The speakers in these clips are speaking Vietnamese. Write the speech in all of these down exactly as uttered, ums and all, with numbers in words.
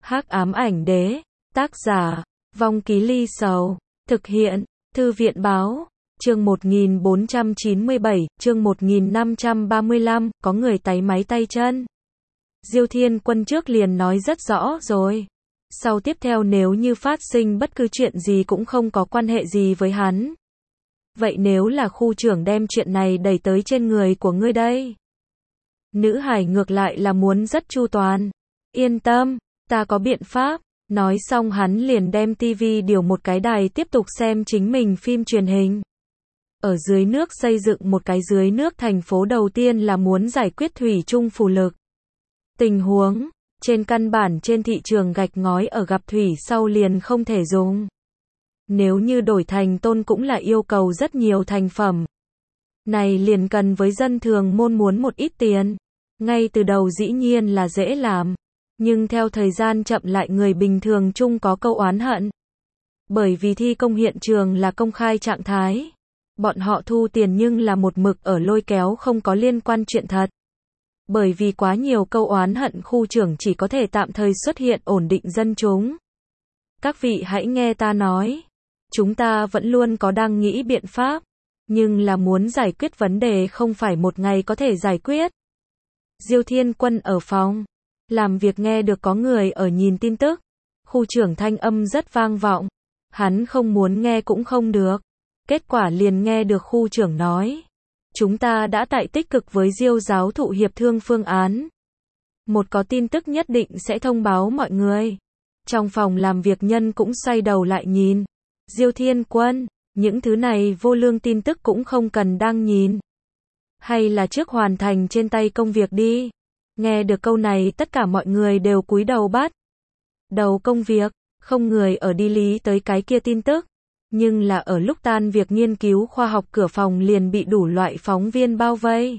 Hắc ám ảnh đế, tác giả, Vong Ký Ly Sầu, thực hiện, Thư viện báo, chương một nghìn bốn trăm chín mươi bảy, chương một nghìn năm trăm ba mươi lăm, có người táy máy tay chân. Diêu Thiên Quân trước liền nói rất rõ rồi. Sau tiếp theo nếu như phát sinh bất cứ chuyện gì cũng không có quan hệ gì với hắn. Vậy nếu là khu trưởng đem chuyện này đẩy tới trên người của ngươi đây? Nữ hải ngược lại là muốn rất chu toàn. Yên tâm, ta có biện pháp. Nói xong hắn liền đem tivi điều một cái đài tiếp tục xem chính mình phim truyền hình. Ở dưới nước xây dựng một cái dưới nước thành phố đầu tiên là muốn giải quyết thủy chung phù lực. Tình huống, trên căn bản trên thị trường gạch ngói ở gặp thủy sau liền không thể dùng. Nếu như đổi thành tôn cũng là yêu cầu rất nhiều thành phẩm. Này liền cần với dân thường môn muốn một ít tiền. Ngay từ đầu dĩ nhiên là dễ làm. Nhưng theo thời gian chậm lại người bình thường chung có câu oán hận. Bởi vì thi công hiện trường là công khai trạng thái. Bọn họ thu tiền nhưng là một mực ở lôi kéo không có liên quan chuyện thật. Bởi vì quá nhiều câu oán hận khu trưởng chỉ có thể tạm thời xuất hiện ổn định dân chúng. Các vị hãy nghe ta nói. Chúng ta vẫn luôn có đang nghĩ biện pháp. Nhưng là muốn giải quyết vấn đề không phải một ngày có thể giải quyết. Diêu Thiên Quân ở phòng làm việc nghe được có người ở nhìn tin tức. Khu trưởng thanh âm rất vang vọng. Hắn không muốn nghe cũng không được. Kết quả liền nghe được khu trưởng nói. Chúng ta đã tại tích cực với Diêu giáo thụ hiệp thương phương án. Một có tin tức nhất định sẽ thông báo mọi người. Trong phòng làm việc nhân cũng xoay đầu lại nhìn. Diêu Thiên Quân, những thứ này vô lương tin tức cũng không cần đang nhìn. Hay là trước hoàn thành trên tay công việc đi. Nghe được câu này tất cả mọi người đều cúi đầu bắt đầu công việc, không người ở đi lý tới cái kia tin tức. Nhưng là ở lúc tan việc nghiên cứu khoa học cửa phòng liền bị đủ loại phóng viên bao vây.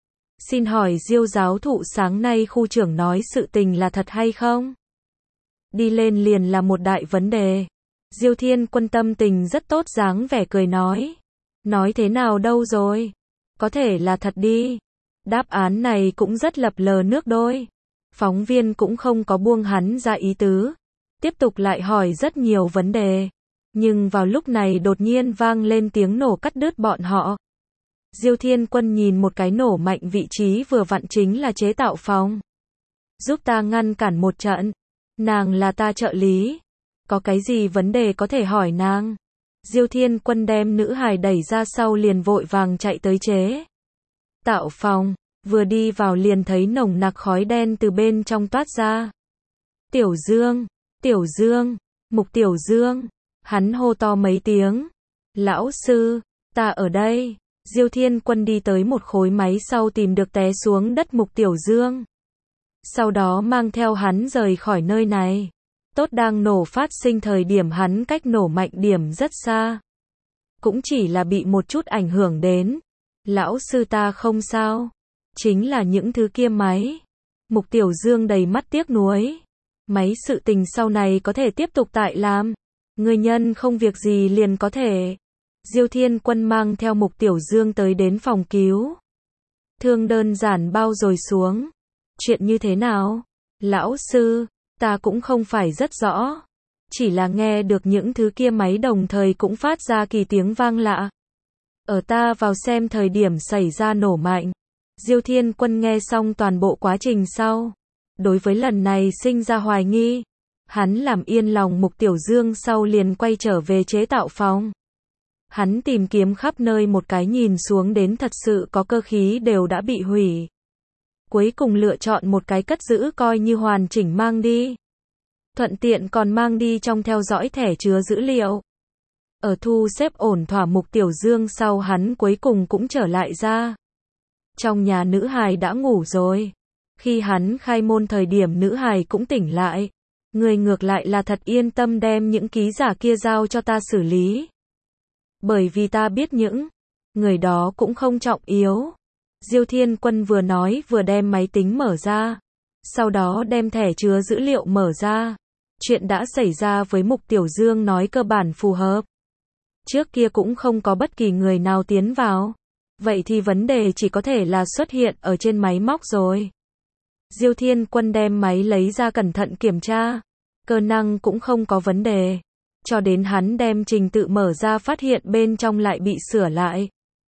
Xin hỏi Diêu giáo thụ sáng nay khu trưởng nói sự tình là thật hay không? Đi lên liền là một đại vấn đề. Diêu Thiên Quân tâm tình rất tốt dáng vẻ cười nói. Nói thế nào đâu rồi? Có thể là thật đi. Đáp án này cũng rất lập lờ nước đôi. Phóng viên cũng không có buông hắn ra ý tứ. Tiếp tục lại hỏi rất nhiều vấn đề. Nhưng vào lúc này đột nhiên vang lên tiếng nổ cắt đứt bọn họ. Diêu Thiên Quân nhìn một cái nổ mạnh vị trí vừa vặn chính là chế tạo phòng. Giúp ta ngăn cản một trận. Nàng là ta trợ lý. Có cái gì vấn đề có thể hỏi nàng. Diêu Thiên Quân đem nữ hài đẩy ra sau liền vội vàng chạy tới chế tạo phòng. Vừa đi vào liền thấy nồng nặc khói đen từ bên trong toát ra. Tiểu Dương, Tiểu Dương, Mục Tiểu Dương. Hắn hô to mấy tiếng. Lão sư, ta ở đây. Diêu Thiên Quân đi tới một khối máy sau tìm được té xuống đất Mục Tiểu Dương. Sau đó mang theo hắn rời khỏi nơi này. Tốt đang nổ phát sinh thời điểm hắn cách nổ mạnh điểm rất xa. Cũng chỉ là bị một chút ảnh hưởng đến. Lão sư ta không sao. Chính là những thứ kia máy. Mục Tiểu Dương đầy mắt tiếc nuối. Máy sự tình sau này có thể tiếp tục tại làm. Người nhân không việc gì liền có thể. Diêu Thiên Quân mang theo Mục Tiểu Dương tới đến phòng cứu thương đơn giản bao rồi xuống. Chuyện như thế nào? Lão sư, ta cũng không phải rất rõ. Chỉ là nghe được những thứ kia máy đồng thời cũng phát ra kỳ tiếng vang lạ. Ở ta vào xem thời điểm xảy ra nổ mạnh. Diêu Thiên Quân nghe xong toàn bộ quá trình sau. Đối với lần này sinh ra hoài nghi. Hắn làm yên lòng Mục Tiểu Dương sau liền quay trở về chế tạo phòng. Hắn tìm kiếm khắp nơi một cái nhìn xuống đến thật sự có cơ khí đều đã bị hủy. Cuối cùng lựa chọn một cái cất giữ coi như hoàn chỉnh mang đi. Thuận tiện còn mang đi trong theo dõi thẻ chứa dữ liệu. Ở thu xếp ổn thỏa Mục Tiểu Dương sau hắn cuối cùng cũng trở lại ra. Trong nhà nữ hài đã ngủ rồi. Khi hắn khai môn thời điểm nữ hài cũng tỉnh lại. Người ngược lại là thật yên tâm đem những ký giả kia giao cho ta xử lý. Bởi vì ta biết những người đó cũng không trọng yếu. Diêu Thiên Quân vừa nói vừa đem máy tính mở ra. Sau đó đem thẻ chứa dữ liệu mở ra. Chuyện đã xảy ra với Mục Tiểu Dương nói cơ bản phù hợp. Trước kia cũng không có bất kỳ người nào tiến vào. Vậy thì vấn đề chỉ có thể là xuất hiện ở trên máy móc rồi. Diêu Thiên Quân đem máy lấy ra cẩn thận kiểm tra. cơ năng cũng không có vấn đề. Cho đến hắn đem trình tự mở ra phát hiện bên trong lại bị sửa lại.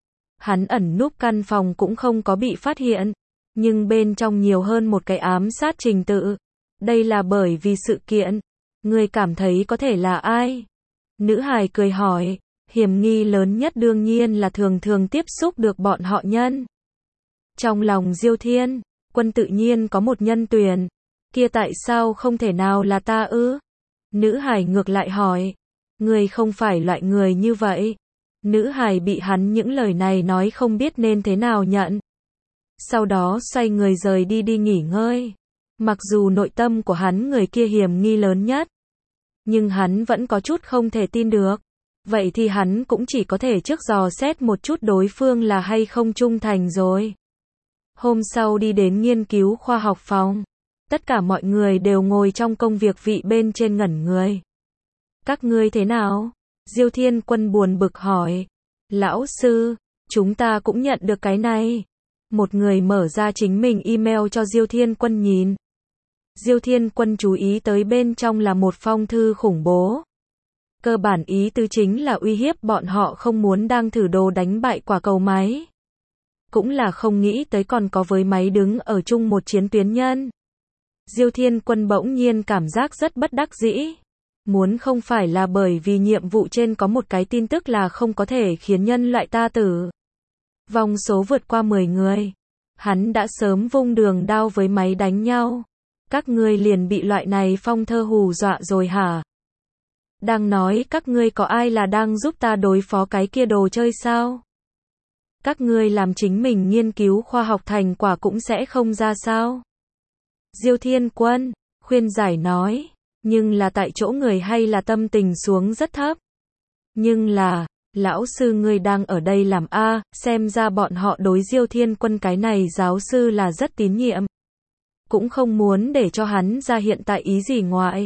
Hắn ẩn núp căn phòng cũng không có bị phát hiện, nhưng bên trong nhiều hơn một cái ám sát trình tự. Đây là bởi vì sự kiện. Ngươi cảm thấy có thể là ai? Nữ hài cười hỏi, hiểm nghi lớn nhất đương nhiên là thường thường tiếp xúc được bọn họ nhân. Trong lòng Diêu Thiên Quân tự nhiên có một nhân tuyển, kia tại sao không thể nào là ta ư? Nữ hài ngược lại hỏi, ngươi không phải loại người như vậy. Nữ hài bị hắn những lời này nói không biết nên thế nào nhận. Sau đó xoay người rời đi đi nghỉ ngơi. Mặc dù nội tâm của hắn người kia hiểm nghi lớn nhất, nhưng hắn vẫn có chút không thể tin được. Vậy thì hắn cũng chỉ có thể trước dò xét một chút đối phương là hay không trung thành rồi. Hôm sau đi đến nghiên cứu khoa học phòng. Tất cả mọi người đều ngồi trong công việc vị bên trên ngẩn người. Các ngươi thế nào? Diêu Thiên Quân buồn bực hỏi. Lão sư, chúng ta cũng nhận được cái này. Một người mở ra chính mình email cho Diêu Thiên Quân nhìn. Diêu Thiên Quân chú ý tới bên trong là một phong thư khủng bố. Cơ bản ý tứ chính là uy hiếp bọn họ không muốn đang thử đồ đánh bại quả cầu máy. Cũng là không nghĩ tới còn có với máy đứng ở chung một chiến tuyến nhân. Diêu Thiên Quân bỗng nhiên cảm giác rất bất đắc dĩ. Muốn không phải là bởi vì nhiệm vụ trên có một cái tin tức là không có thể khiến nhân loại ta tử vong số vượt qua mười người. Hắn đã sớm vung đường đao với máy đánh nhau. Các ngươi liền bị loại này phong thơ hù dọa rồi hả? Đang nói các ngươi có ai là đang giúp ta đối phó cái kia đồ chơi sao? Các ngươi làm chính mình nghiên cứu khoa học thành quả cũng sẽ không ra sao? Diêu Thiên Quân khuyên giải nói, nhưng là tại chỗ người hay là tâm tình xuống rất thấp. Nhưng là, lão sư ngươi đang ở đây làm a, xem ra bọn họ đối Diêu Thiên Quân cái này giáo sư là rất tín nhiệm. Cũng không muốn để cho hắn ra hiện tại ý gì ngoại.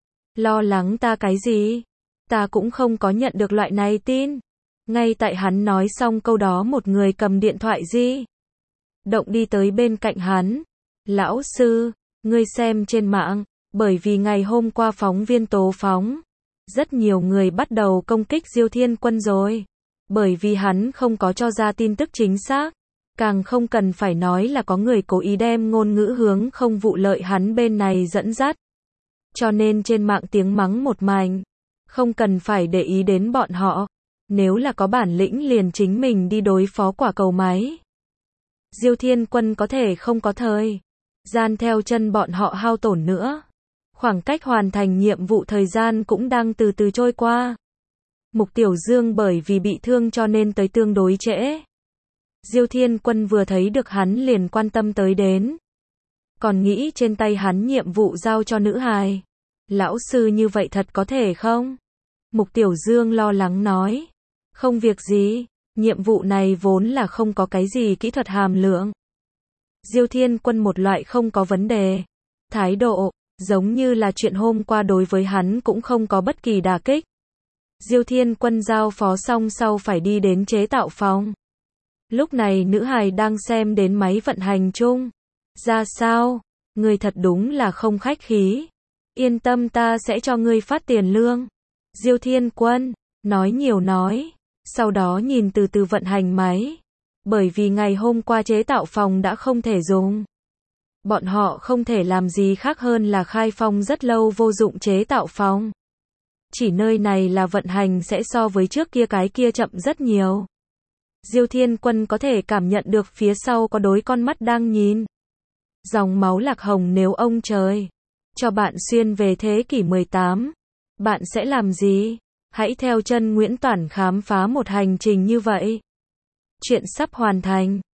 Lo lắng ta cái gì? Ta cũng không có nhận được loại này tin. Ngay tại hắn nói xong câu đó một người cầm điện thoại di động đi tới bên cạnh hắn. Lão sư, ngươi xem trên mạng, bởi vì ngày hôm qua phóng viên tố phóng, rất nhiều người bắt đầu công kích Diêu Thiên Quân rồi. Bởi vì hắn không có cho ra tin tức chính xác. Càng không cần phải nói là có người cố ý đem ngôn ngữ hướng không vụ lợi hắn bên này dẫn dắt. Cho nên trên mạng tiếng mắng một mảnh. Không cần phải để ý đến bọn họ. Nếu là có bản lĩnh liền chính mình đi đối phó quả cầu máy. Diêu Thiên Quân có thể không có thời gian theo chân bọn họ hao tổn nữa. Khoảng cách hoàn thành nhiệm vụ thời gian cũng đang từ từ trôi qua. Mục Tiểu Dương bởi vì bị thương cho nên tới tương đối trễ. Diêu Thiên Quân vừa thấy được hắn liền quan tâm tới đến. Còn nghĩ trên tay hắn nhiệm vụ giao cho nữ hài. Lão sư như vậy thật có thể không? Mục Tiểu Dương lo lắng nói. Không việc gì, nhiệm vụ này vốn là không có cái gì kỹ thuật hàm lượng. Diêu Thiên Quân một loại không có vấn đề. Thái độ, giống như là chuyện hôm qua đối với hắn cũng không có bất kỳ đả kích. Diêu Thiên Quân giao phó xong sau phải đi đến chế tạo phòng. Lúc này nữ hài đang xem đến máy vận hành chung. Ra sao? Ngươi thật đúng là không khách khí. Yên tâm ta sẽ cho ngươi phát tiền lương. Diêu Thiên Quân nói nhiều nói. Sau đó nhìn từ từ vận hành máy. Bởi vì ngày hôm qua chế tạo phòng đã không thể dùng. Bọn họ không thể làm gì khác hơn là khai phong rất lâu vô dụng chế tạo phòng. Chỉ nơi này là vận hành sẽ so với trước kia cái kia chậm rất nhiều. Diêu Thiên Quân có thể cảm nhận được phía sau có đối con mắt đang nhìn. Dòng máu lạc hồng nếu ông trời cho bạn xuyên về thế kỷ mười tám, bạn sẽ làm gì? Hãy theo chân Nguyễn Toản khám phá một hành trình như vậy. Chuyện sắp hoàn thành.